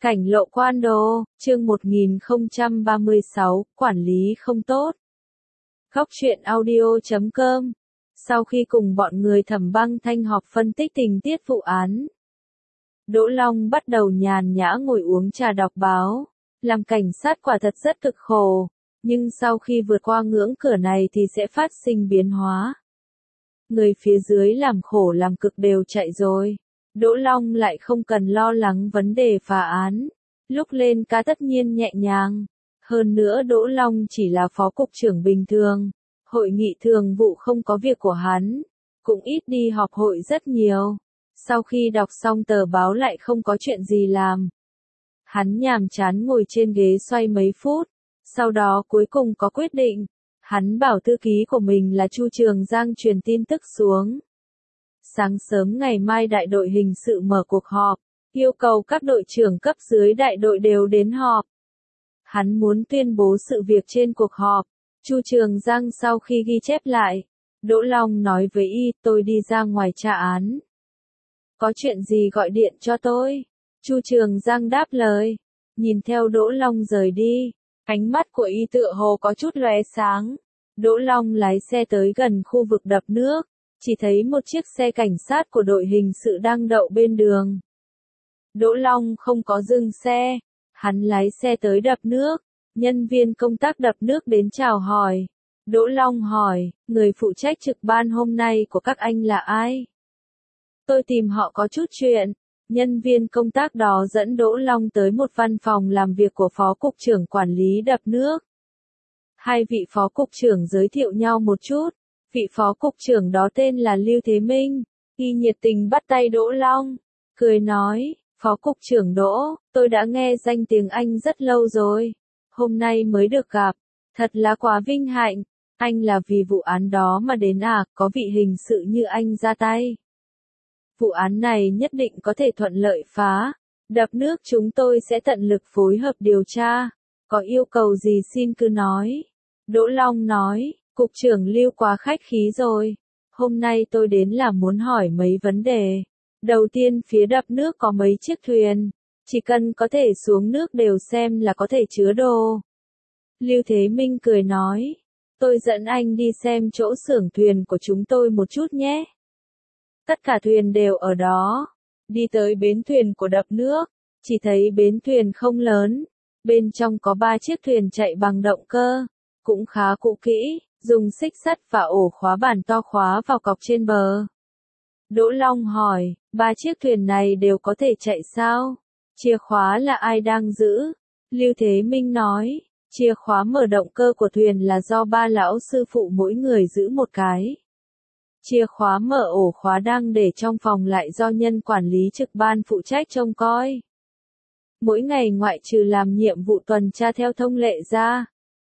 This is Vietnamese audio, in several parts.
Cảnh lộ quan đô, chương 1036, quản lý không tốt. Góc truyện audio.com. Sau khi cùng bọn người Thẩm Băng Thanh họp phân tích tình tiết vụ án, Đỗ Long bắt đầu nhàn nhã ngồi uống trà đọc báo. Làm cảnh sát quả thật rất cực khổ, nhưng sau khi vượt qua ngưỡng cửa này thì sẽ phát sinh biến hóa. Người phía dưới làm khổ làm cực đều chạy rồi. Đỗ Long lại không cần lo lắng vấn đề phá án. Lúc lên ca tất nhiên nhẹ nhàng. Hơn nữa Đỗ Long chỉ là phó cục trưởng bình thường. Hội nghị thường vụ không có việc của hắn. Cũng ít đi họp hội rất nhiều. Sau khi đọc xong tờ báo lại không có chuyện gì làm. Hắn nhàm chán ngồi trên ghế xoay mấy phút. Sau đó cuối cùng có quyết định. Hắn bảo thư ký của mình là Chu Trường Giang truyền tin tức xuống. Sáng sớm ngày mai đại đội hình sự mở cuộc họp, yêu cầu các đội trưởng cấp dưới đại đội đều đến họp. Hắn muốn tuyên bố sự việc trên cuộc họp. Chu Trường Giang sau khi ghi chép lại, Đỗ Long nói với y, tôi đi ra ngoài tra án. Có chuyện gì gọi điện cho tôi? Chu Trường Giang đáp lời, nhìn theo Đỗ Long rời đi, ánh mắt của y tựa hồ có chút lóe sáng. Đỗ Long lái xe tới gần khu vực đập nước. Chỉ thấy một chiếc xe cảnh sát của đội hình sự đang đậu bên đường. Đỗ Long không có dừng xe. Hắn lái xe tới đập nước. Nhân viên công tác đập nước đến chào hỏi. Đỗ Long hỏi, người phụ trách trực ban hôm nay của các anh là ai? Tôi tìm họ có chút chuyện. Nhân viên công tác đó dẫn Đỗ Long tới một văn phòng làm việc của phó cục trưởng quản lý đập nước. Hai vị phó cục trưởng giới thiệu nhau một chút. Vị phó cục trưởng đó tên là Lưu Thế Minh. Y nhiệt tình bắt tay Đỗ Long, cười nói, phó cục trưởng Đỗ, tôi đã nghe danh tiếng anh rất lâu rồi. Hôm nay mới được gặp, thật là quá vinh hạnh. Anh là vì vụ án đó mà đến à, có vị hình sự như anh ra tay. Vụ án này nhất định có thể thuận lợi phá. Đập nước chúng tôi sẽ tận lực phối hợp điều tra. Có yêu cầu gì xin cứ nói. Đỗ Long nói. Cục trưởng Lưu quá khách khí rồi. Hôm nay tôi đến là muốn hỏi mấy vấn đề. Đầu tiên phía đập nước có mấy chiếc thuyền. Chỉ cần có thể xuống nước đều xem là có thể chứa đồ. Lưu Thế Minh cười nói. Tôi dẫn anh đi xem chỗ xưởng thuyền của chúng tôi một chút nhé. Tất cả thuyền đều ở đó. Đi tới bến thuyền của đập nước. Chỉ thấy bến thuyền không lớn. Bên trong có 3 chiếc thuyền chạy bằng động cơ. Cũng khá cũ kỹ. Dùng xích sắt và ổ khóa bản to khóa vào cọc trên bờ. Đỗ Long hỏi, 3 chiếc thuyền này đều có thể chạy sao? Chìa khóa là ai đang giữ? Lưu Thế Minh nói, chìa khóa mở động cơ của thuyền là do 3 lão sư phụ mỗi người giữ một cái. Chìa khóa mở ổ khóa đang để trong phòng lại do nhân quản lý trực ban phụ trách trông coi. Mỗi ngày ngoại trừ làm nhiệm vụ tuần tra theo thông lệ ra,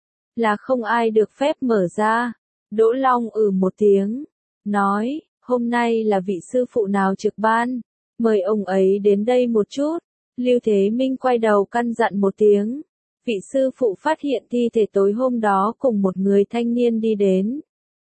là không ai được phép mở ra. Đỗ Long một tiếng, nói, hôm nay là vị sư phụ nào trực ban, mời ông ấy đến đây một chút. Lưu Thế Minh quay đầu căn dặn một tiếng. Vị sư phụ phát hiện thi thể tối hôm đó cùng một người thanh niên đi đến.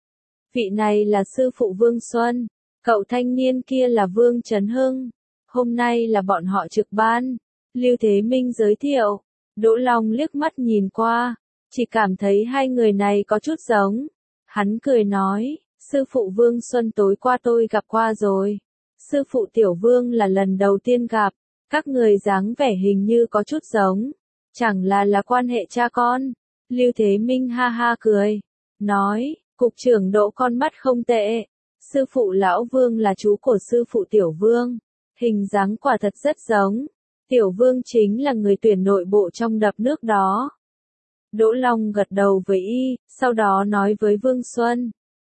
Vị này là sư phụ Vương Xuân, cậu thanh niên kia là Vương Trấn Hưng. Hôm nay là bọn họ trực ban. Lưu Thế Minh giới thiệu. Đỗ Long liếc mắt nhìn qua. Chỉ cảm thấy hai người này có chút giống. Hắn cười nói, sư phụ Vương Xuân tối qua tôi gặp qua rồi. Sư phụ Tiểu Vương là lần đầu tiên gặp. Các người dáng vẻ hình như có chút giống. Chẳng là quan hệ cha con. Lưu Thế Minh ha ha cười. Nói, cục trưởng Đỗ con mắt không tệ. Sư phụ Lão Vương là chú của sư phụ Tiểu Vương. Hình dáng quả thật rất giống. Tiểu Vương chính là người tuyển nội bộ trong đập nước đó. Đỗ Long gật đầu với y, sau đó nói với Vương Xuân.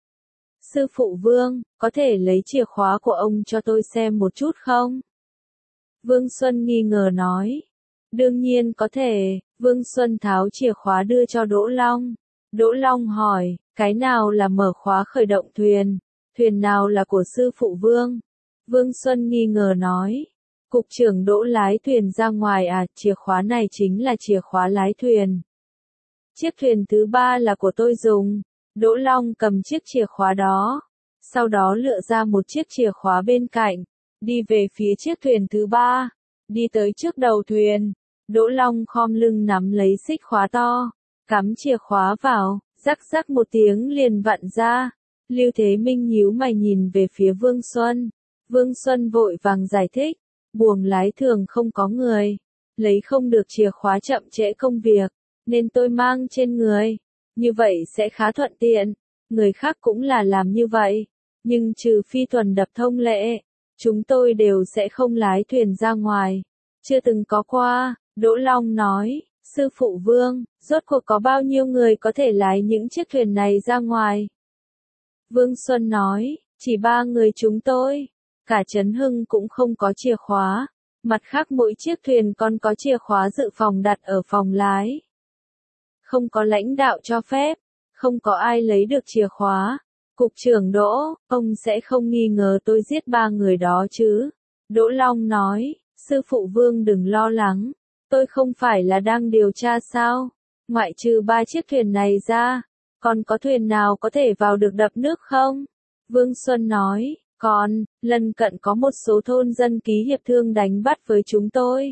Sư phụ Vương, có thể lấy chìa khóa của ông cho tôi xem một chút không? Vương Xuân nghi ngờ nói. Đương nhiên có thể. Vương Xuân tháo chìa khóa đưa cho Đỗ Long. Đỗ Long hỏi, cái nào là mở khóa khởi động thuyền? Thuyền nào là của sư phụ Vương? Vương Xuân nghi ngờ nói. Cục trưởng Đỗ lái thuyền ra ngoài à, chìa khóa này chính là chìa khóa lái thuyền. Chiếc thuyền thứ 3 là của tôi dùng. Đỗ Long cầm chiếc chìa khóa đó. Sau đó lựa ra một chiếc chìa khóa bên cạnh. Đi về phía chiếc thuyền thứ 3. đi tới trước đầu thuyền. Đỗ Long khom lưng nắm lấy xích khóa to, cắm chìa khóa vào, rắc rắc một tiếng liền vặn ra. Lưu Thế Minh nhíu mày nhìn về phía Vương Xuân. Vương Xuân vội vàng giải thích, buồng lái thường không có người, lấy không được chìa khóa chậm trễ công việc, nên tôi mang trên người. Như vậy sẽ khá thuận tiện, người khác cũng là làm như vậy, nhưng trừ phi tuần đập thông lệ, chúng tôi đều sẽ không lái thuyền ra ngoài. Chưa từng có qua, Đỗ Long nói, sư phụ Vương, rốt cuộc có bao nhiêu người có thể lái những chiếc thuyền này ra ngoài? Vương Xuân nói, chỉ 3 người chúng tôi, cả Trấn Hưng cũng không có chìa khóa, mặt khác mỗi chiếc thuyền còn có chìa khóa dự phòng đặt ở phòng lái. Không có lãnh đạo cho phép, không có ai lấy được chìa khóa. Cục trưởng Đỗ, ông sẽ không nghi ngờ tôi giết 3 người đó chứ? Đỗ Long nói, sư phụ Vương đừng lo lắng, tôi không phải là đang điều tra sao? Ngoại trừ 3 chiếc thuyền này ra, còn có thuyền nào có thể vào được đập nước không? Vương Xuân nói, còn, lần cận có một số thôn dân ký hiệp thương đánh bắt với chúng tôi.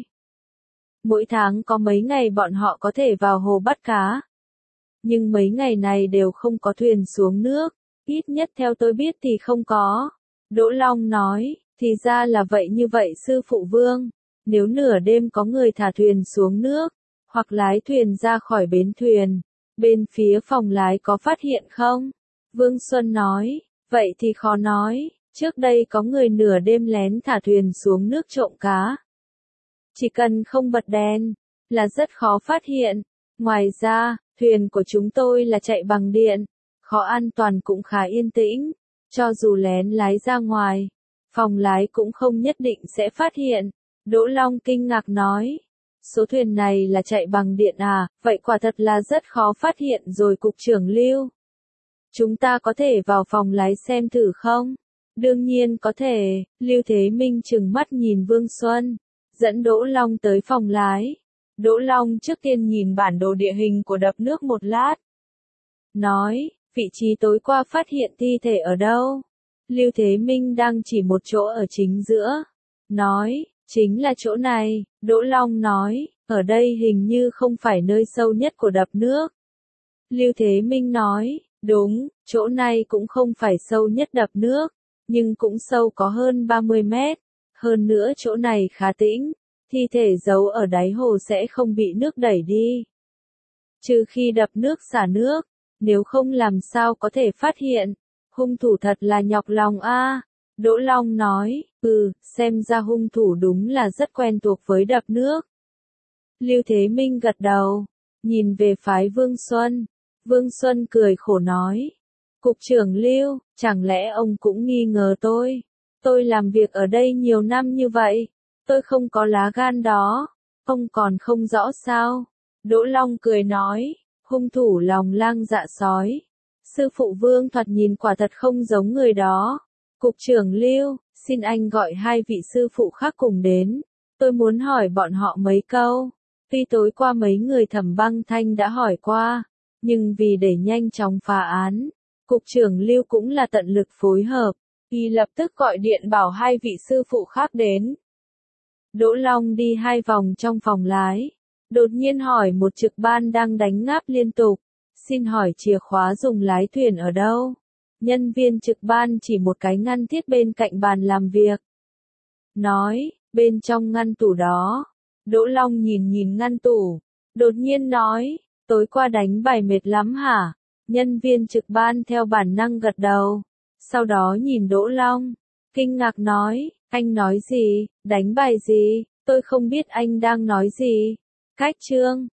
Mỗi tháng có mấy ngày bọn họ có thể vào hồ bắt cá. Nhưng mấy ngày này đều không có thuyền xuống nước, ít nhất theo tôi biết thì không có. Đỗ Long nói, thì ra là vậy như vậy sư phụ Vương, nếu nửa đêm có người thả thuyền xuống nước, hoặc lái thuyền ra khỏi bến thuyền, bên phía phòng lái có phát hiện không? Vương Xuân nói, vậy thì khó nói, trước đây có người nửa đêm lén thả thuyền xuống nước trộm cá. Chỉ cần không bật đèn, là rất khó phát hiện. Ngoài ra, thuyền của chúng tôi là chạy bằng điện, khó an toàn cũng khá yên tĩnh, cho dù lén lái ra ngoài, phòng lái cũng không nhất định sẽ phát hiện. Đỗ Long kinh ngạc nói, số thuyền này là chạy bằng điện à, vậy quả thật là rất khó phát hiện rồi cục trưởng Lưu. Chúng ta có thể vào phòng lái xem thử không? Đương nhiên có thể, Lưu Thế Minh trừng mắt nhìn Vương Xuân, dẫn Đỗ Long tới phòng lái. Đỗ Long trước tiên nhìn bản đồ địa hình của đập nước một lát. Nói, vị trí tối qua phát hiện thi thể ở đâu? Lưu Thế Minh đang chỉ một chỗ ở chính giữa. Nói, chính là chỗ này. Đỗ Long nói, ở đây hình như không phải nơi sâu nhất của đập nước. Lưu Thế Minh nói, đúng, chỗ này cũng không phải sâu nhất đập nước, nhưng cũng sâu có hơn 30 mét. Hơn nữa chỗ này khá tĩnh, thi thể giấu ở đáy hồ sẽ không bị nước đẩy đi. Trừ khi đập nước xả nước, nếu không làm sao có thể phát hiện. Hung thủ thật là nhọc lòng a. Đỗ Long nói, xem ra hung thủ đúng là rất quen thuộc với đập nước. Lưu Thế Minh gật đầu, nhìn về phái Vương Xuân. Vương Xuân cười khổ nói, cục trưởng Lưu, chẳng lẽ ông cũng nghi ngờ tôi? Tôi làm việc ở đây nhiều năm như vậy, tôi không có lá gan đó, ông còn không rõ sao? Đỗ Long cười nói, hung thủ lòng lang dạ sói. Sư phụ Vương thoạt nhìn quả thật không giống người đó. Cục trưởng Lưu, xin anh gọi 2 vị sư phụ khác cùng đến. Tôi muốn hỏi bọn họ mấy câu. Tuy tối qua mấy người Thẩm Băng Thanh đã hỏi qua, nhưng vì để nhanh chóng phá án, cục trưởng Lưu cũng là tận lực phối hợp. Y lập tức gọi điện bảo 2 vị sư phụ khác đến. Đỗ Long đi 2 vòng trong phòng lái, đột nhiên hỏi một trực ban đang đánh ngáp liên tục, xin hỏi chìa khóa dùng lái thuyền ở đâu? Nhân viên trực ban chỉ một cái ngăn thiết bên cạnh bàn làm việc. Nói, bên trong ngăn tủ đó. Đỗ Long nhìn ngăn tủ, đột nhiên nói, tối qua đánh bài mệt lắm hả? Nhân viên trực ban theo bản năng gật đầu. Sau đó nhìn Đỗ Long, kinh ngạc nói, anh nói gì, đánh bài gì, tôi không biết anh đang nói gì. Cách chương